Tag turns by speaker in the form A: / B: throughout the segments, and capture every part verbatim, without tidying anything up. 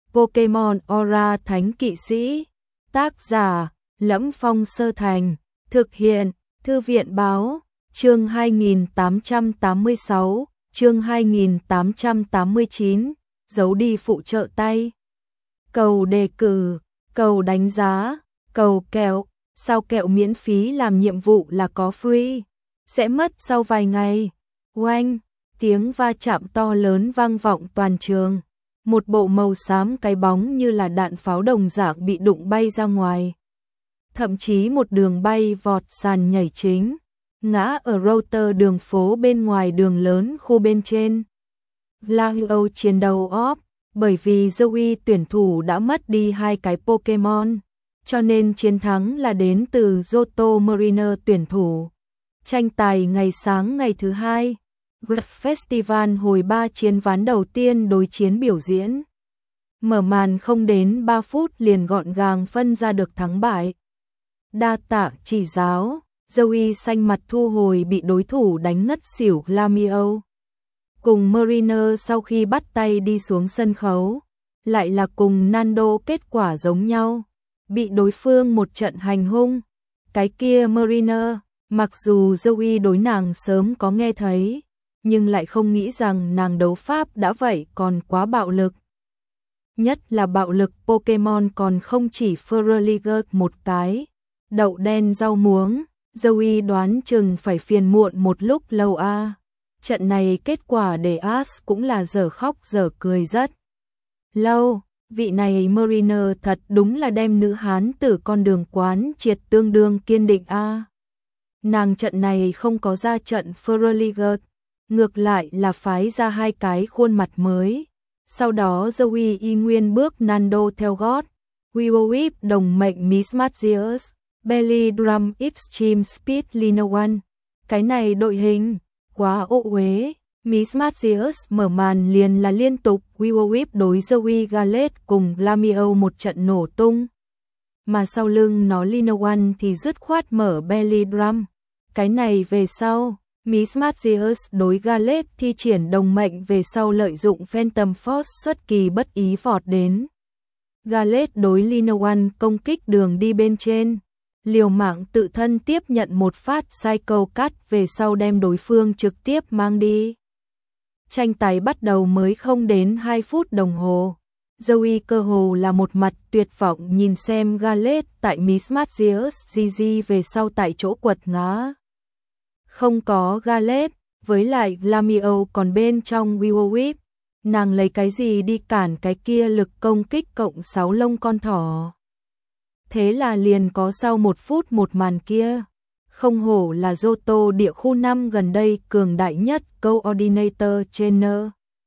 A: Pokemon Aura Thánh Kỵ Sĩ. Tác giả: Lẫm Phong Sơ Thành. Thực hiện: Thư viện báo. Chương hai nghìn tám trăm tám mươi sáu, chương hai nghìn tám trăm tám mươi chín, giấu đi phụ trợ tay. Cầu đề cử, cầu đánh giá, cầu kẹo, sao kẹo miễn phí làm nhiệm vụ là có free, sẽ mất sau vài ngày. Oanh, tiếng va chạm to lớn vang vọng toàn trường. Một bộ màu xám cái bóng như là đạn pháo đồng dạng bị đụng bay ra ngoài. Thậm chí một đường bay vọt sàn nhảy chính, ngã ở router đường phố bên ngoài đường lớn khu bên trên. Lao chiến đấu off, bởi vì Zoe tuyển thủ đã mất đi hai cái Pokemon, cho nên chiến thắng là đến từ Johto Mariner tuyển thủ. Tranh tài ngày sáng ngày thứ hai, Great Festival hồi ba chiến ván đầu tiên đối chiến biểu diễn. Mở màn không đến ba phút liền gọn gàng phân ra được thắng bại. Đa tạ chỉ giáo, Zoe xanh mặt thu hồi bị đối thủ đánh ngất xỉu Lamiao. Cùng Mariner sau khi bắt tay đi xuống sân khấu, lại là cùng Nando kết quả giống nhau, bị đối phương một trận hành hung. Cái kia Mariner, mặc dù Zoe đối nàng sớm có nghe thấy, nhưng lại không nghĩ rằng nàng đấu pháp đã vậy còn quá bạo lực. Nhất là bạo lực Pokemon còn không chỉ Feraligatr một cái. Đậu đen rau muống, Zoe đoán chừng phải phiền muộn một lúc lâu a. À. Trận này kết quả để Ash cũng là giờ khóc giờ cười rất lâu. Vị này Mariner thật đúng là đem nữ hán từ con đường quán triệt tương đương kiên định a. À. Nàng trận này không có ra trận Feraligatr, ngược lại là phái ra hai cái khuôn mặt mới. Sau đó Zoe y nguyên bước Nando theo gót. Weavewip đồng mệnh Mismagius, Belly Drum Extreme Speed Linoone. Cái này đội hình quá ô uế. Mismagius mở màn liền là liên tục Weavewip đối Zoe Gallet cùng Lamiao một trận nổ tung. Mà sau lưng nó Linoone thì dứt khoát mở Belly Drum. Cái này về sau, Mismagius đối Gallet thi triển đồng mệnh về sau lợi dụng Phantom Force xuất kỳ bất ý vọt đến. Gallet đối Linoone công kích đường đi bên trên, liều mạng tự thân tiếp nhận một phát Psycho Cut về sau đem đối phương trực tiếp mang đi. Tranh tài bắt đầu mới không đến hai phút đồng hồ. Zoe cơ hồ là một mặt tuyệt vọng nhìn xem Gallet tại Mismagius gi gi về sau tại chỗ quật ngã. Không có Gallet, với lại Lamiao còn bên trong Weavewip, nàng lấy cái gì đi cản cái kia lực công kích cộng sáu lông con thỏ. Thế là liền có sau một phút một màn kia. Không hổ là Johto địa khu năm gần đây cường đại nhất Coordinator Trainer.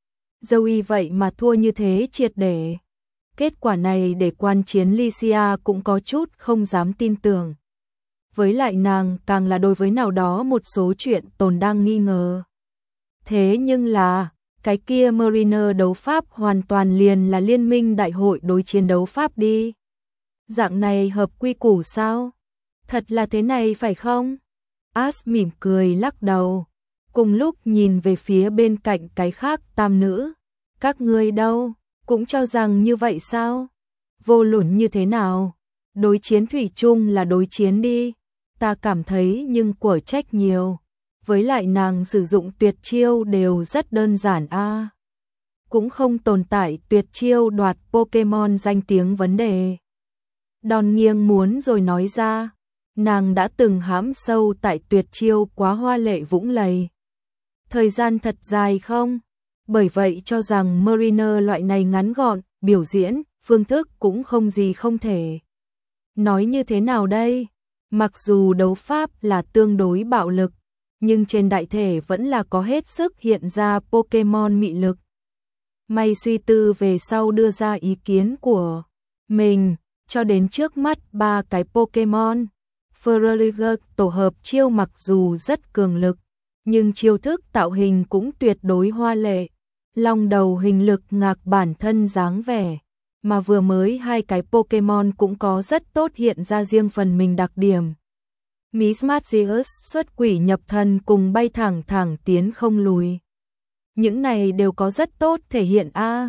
A: Zoe vậy mà thua như thế triệt để. Kết quả này để quan chiến Lycia cũng có chút không dám tin tưởng. Với lại nàng càng là đối với nào đó một số chuyện tồn đang nghi ngờ. Thế nhưng là, cái kia Mariner đấu pháp hoàn toàn liền là liên minh đại hội đối chiến đấu pháp đi. Dạng này hợp quy củ sao? Thật là thế này phải không? Ash mỉm cười lắc đầu, cùng lúc nhìn về phía bên cạnh cái khác tam nữ. Các ngươi đâu, cũng cho rằng như vậy sao? Vô luận như thế nào? Đối chiến thủy chung là đối chiến đi. Ta cảm thấy nhưng của trách nhiều. Với lại nàng sử dụng tuyệt chiêu đều rất đơn giản a. À. Cũng không tồn tại tuyệt chiêu đoạt Pokemon danh tiếng vấn đề. Đòn nghiêng muốn rồi nói ra, nàng đã từng hãm sâu tại tuyệt chiêu quá hoa lệ vũng lầy. Thời gian thật dài không? Bởi vậy cho rằng Mariner loại này ngắn gọn, biểu diễn, phương thức cũng không gì không thể. Nói như thế nào đây? Mặc dù đấu pháp là tương đối bạo lực, nhưng trên đại thể vẫn là có hết sức hiện ra Pokemon mị lực. May suy tư về sau đưa ra ý kiến của mình, cho đến trước mắt ba cái Pokemon. Feraligatr tổ hợp chiêu mặc dù rất cường lực, nhưng chiêu thức tạo hình cũng tuyệt đối hoa lệ. Long đầu hình lực ngạc bản thân dáng vẻ, mà vừa mới hai cái Pokemon cũng có rất tốt hiện ra riêng phần mình đặc điểm. Mismagius xuất quỷ nhập thần cùng bay thẳng thẳng tiến không lùi. Những này đều có rất tốt thể hiện a.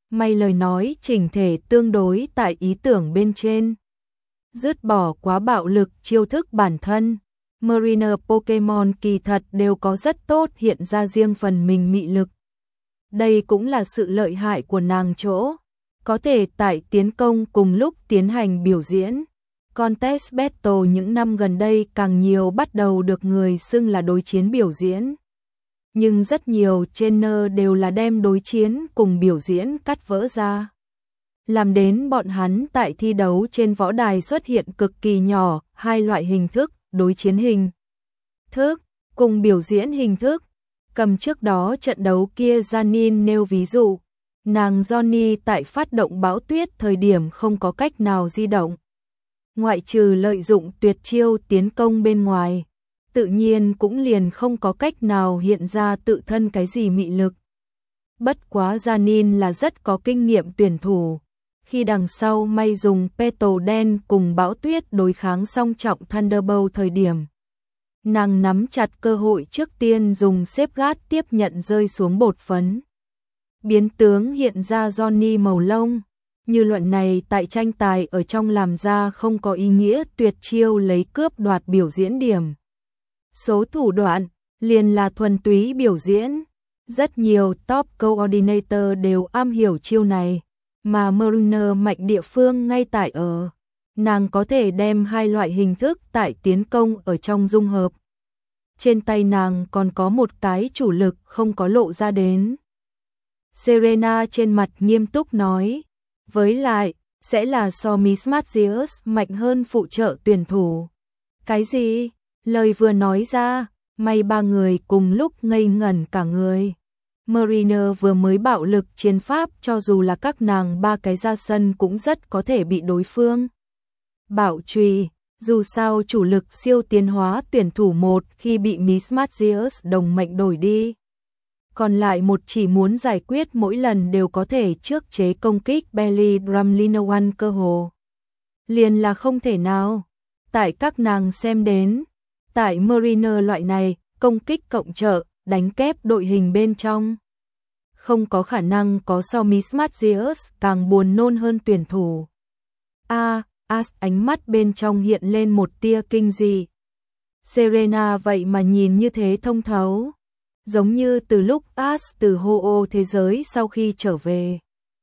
A: may lời nói chỉnh thể tương đối tại ý tưởng bên trên. Dứt bỏ quá bạo lực chiêu thức bản thân, Mariner Pokemon kỳ thật đều có rất tốt hiện ra riêng phần mình mị lực. Đây cũng là sự lợi hại của nàng chỗ, có thể tại tiến công cùng lúc tiến hành biểu diễn. Contest Battle những năm gần đây càng nhiều bắt đầu được người xưng là đối chiến biểu diễn. Nhưng rất nhiều trainer đều là đem đối chiến cùng biểu diễn cắt vỡ ra. Làm đến bọn hắn tại thi đấu trên võ đài xuất hiện cực kỳ nhỏ, hai loại hình thức, đối chiến hình thức cùng biểu diễn hình thức. Cầm trước đó trận đấu kia Janine nêu ví dụ, nàng Johnny tại phát động bão tuyết thời điểm không có cách nào di động. Ngoại trừ lợi dụng tuyệt chiêu tiến công bên ngoài, tự nhiên cũng liền không có cách nào hiện ra tự thân cái gì mị lực. Bất quá Janine là rất có kinh nghiệm tuyển thủ, khi đằng sau may dùng Petal đen cùng bão tuyết đối kháng song trọng Thunderbolt thời điểm. Nàng nắm chặt cơ hội trước tiên dùng xếp gát tiếp nhận rơi xuống bột phấn. Biến tướng hiện ra Johnny màu lông, như luận này tại tranh tài ở trong làm ra không có ý nghĩa tuyệt chiêu lấy cướp đoạt biểu diễn điểm. Số thủ đoạn, liền là thuần túy biểu diễn. Rất nhiều top coordinator đều am hiểu chiêu này, mà Mariner mạnh địa phương ngay tại ở. Nàng có thể đem hai loại hình thức tại tiến công ở trong dung hợp. Trên tay nàng còn có một cái chủ lực không có lộ ra đến. Serena trên mặt nghiêm túc nói, với lại, sẽ là so Miss Matthews mạnh hơn phụ trợ tuyển thủ. Cái gì? Lời vừa nói ra, may ba người cùng lúc ngây ngẩn cả người. Mariner vừa mới bạo lực chiến pháp cho dù là các nàng ba cái ra sân cũng rất có thể bị đối phương bạo truy, dù sao chủ lực siêu tiến hóa tuyển thủ một khi bị Miss Matthews đồng mệnh đổi đi. Còn lại một chỉ muốn giải quyết mỗi lần đều có thể trước chế công kích Belly Drum Linoone cơ hồ. Liền là không thể nào. Tại các nàng xem đến, tại Mariner loại này, công kích cộng trợ, đánh kép đội hình bên trong. Không có khả năng có so Miss Matthews càng buồn nôn hơn tuyển thủ. A, As ánh mắt bên trong hiện lên một tia kinh dị. Serena vậy mà nhìn như thế thông thấu. Giống như từ lúc As từ hô ô thế giới sau khi trở về.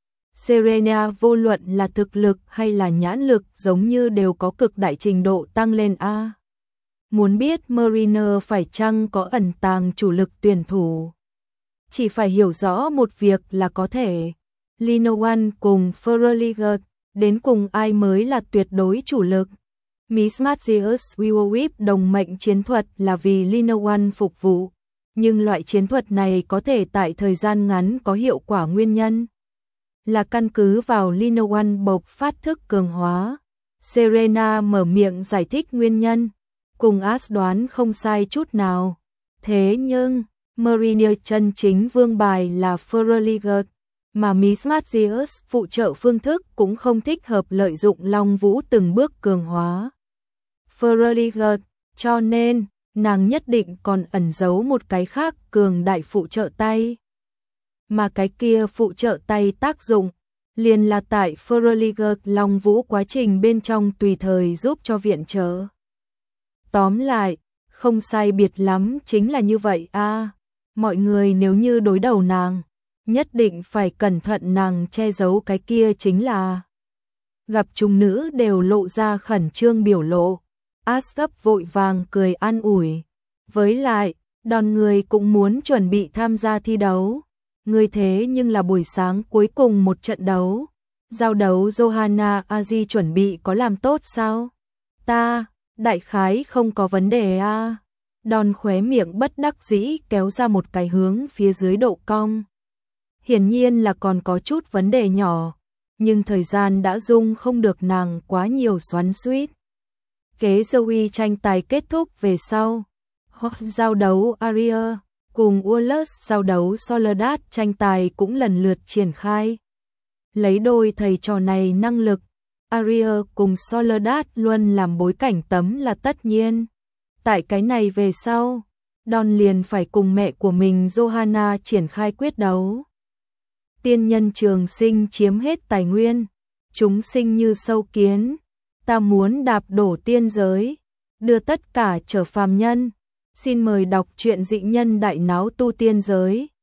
A: Serena vô luận là thực lực hay là nhãn lực giống như đều có cực đại trình độ tăng lên A. Muốn biết Mariner phải chăng có ẩn tàng chủ lực tuyển thủ. Chỉ phải hiểu rõ một việc là có thể. Linoone cùng Ferroliger, đến cùng ai mới là tuyệt đối chủ lực. Miss Matthews Will Whip đồng mệnh chiến thuật là vì Linoone phục vụ. Nhưng loại chiến thuật này có thể tại thời gian ngắn có hiệu quả nguyên nhân. Là căn cứ vào Linoone bộc phát thức cường hóa. Serena mở miệng giải thích nguyên nhân. Cùng As đoán không sai chút nào. Thế nhưng, Mariner chân chính vương bài là Ferroliger, mà Miss Matthews phụ trợ phương thức cũng không thích hợp lợi dụng Long Vũ từng bước cường hóa Ferroliger, cho nên nàng nhất định còn ẩn giấu một cái khác cường đại phụ trợ tay. Mà cái kia phụ trợ tay tác dụng, liền là tại Ferroliger Long Vũ quá trình bên trong tùy thời giúp cho viện trợ. Tóm lại, không sai biệt lắm chính là như vậy a. À, mọi người nếu như đối đầu nàng, nhất định phải cẩn thận nàng che giấu cái kia chính là. Gặp trung nữ đều lộ ra khẩn trương biểu lộ. As gấp vội vàng cười an ủi. Với lại, đòn người cũng muốn chuẩn bị tham gia thi đấu. Người thế nhưng là buổi sáng cuối cùng một trận đấu. Giao đấu Johanna Aji chuẩn bị có làm tốt sao? Ta, đại khái không có vấn đề a. À. Đòn khóe miệng bất đắc dĩ kéo ra một cái hướng phía dưới độ cong. Hiển nhiên là còn có chút vấn đề nhỏ, nhưng thời gian đã dung không được nàng quá nhiều xoắn xuýt. Kế Zoe tranh tài kết thúc về sau. Giao đấu Aria cùng Wallace giao đấu Soledad tranh tài cũng lần lượt triển khai. Lấy đôi thầy trò này năng lực, Aria cùng Soledad luôn làm bối cảnh tấm là tất nhiên. Tại cái này về sau, Don liền phải cùng mẹ của mình Johanna triển khai quyết đấu. tiên nhân trường sinh chiếm hết tài nguyên, chúng sinh như sâu kiến, ta muốn đạp đổ tiên giới, đưa tất cả trở phàm nhân. Xin mời đọc truyện Dị Nhân Đại Náo Tu Tiên Giới.